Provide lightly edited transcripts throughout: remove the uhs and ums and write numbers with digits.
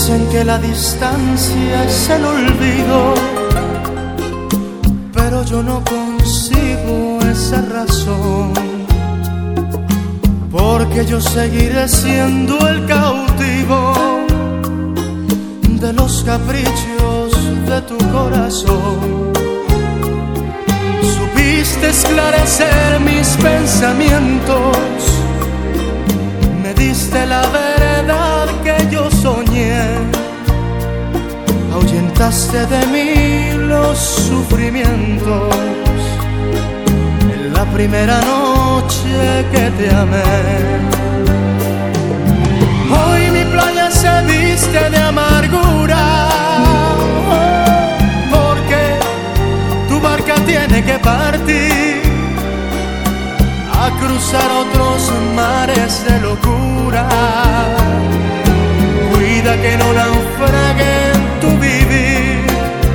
Dicen que la distancia es el olvido, pero yo no consigo esa razón, porque yo seguiré siendo el cautivo de los caprichos de tu corazón. Supiste esclarecer mis pensamientos, me diste la verdad que yo soñé, ahuyentaste de mí los sufrimientos en la primera noche que te amé. Hoy mi playa se viste de amargura, porque tu barca tiene que partir a cruzar otros mares de locura. Cuida que no naufrague en tu vivir.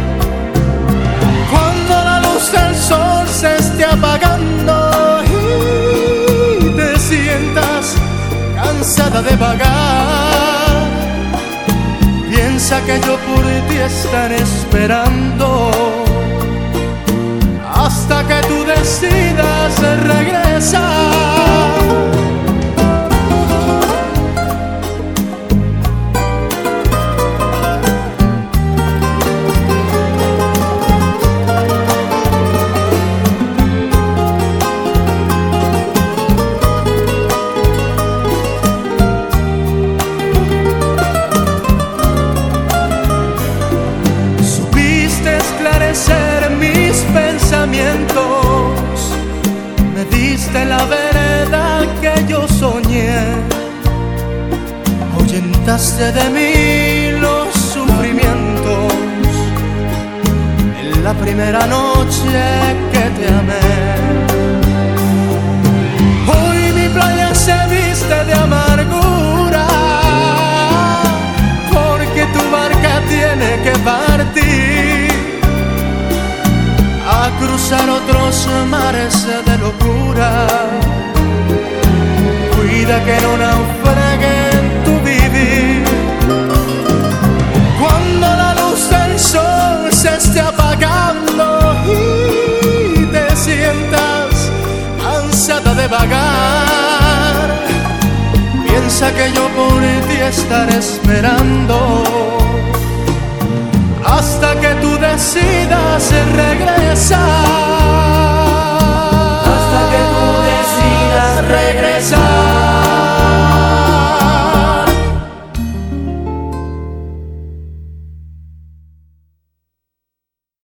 Cuando la luz del sol se esté apagando y te sientas cansada de vagar, piensa que yo por ti estaré esperando hasta que tú decidas regresar. Supiste esclarecer mis pensamientos, me diste la verdad que yo soñé, ahuyentaste de mí los sufrimientos en la primera noche que te amé. Hoy mi playa se viste de amargura, porque tu barca tiene que partir a cruzar otros mares de locura. Cuida que no naufrague en tu vivir. Cuando la luz del sol se esté apagando y te sientas cansada de vagar, piensa que yo por ti estaré esperando hasta que tú decidas regresar.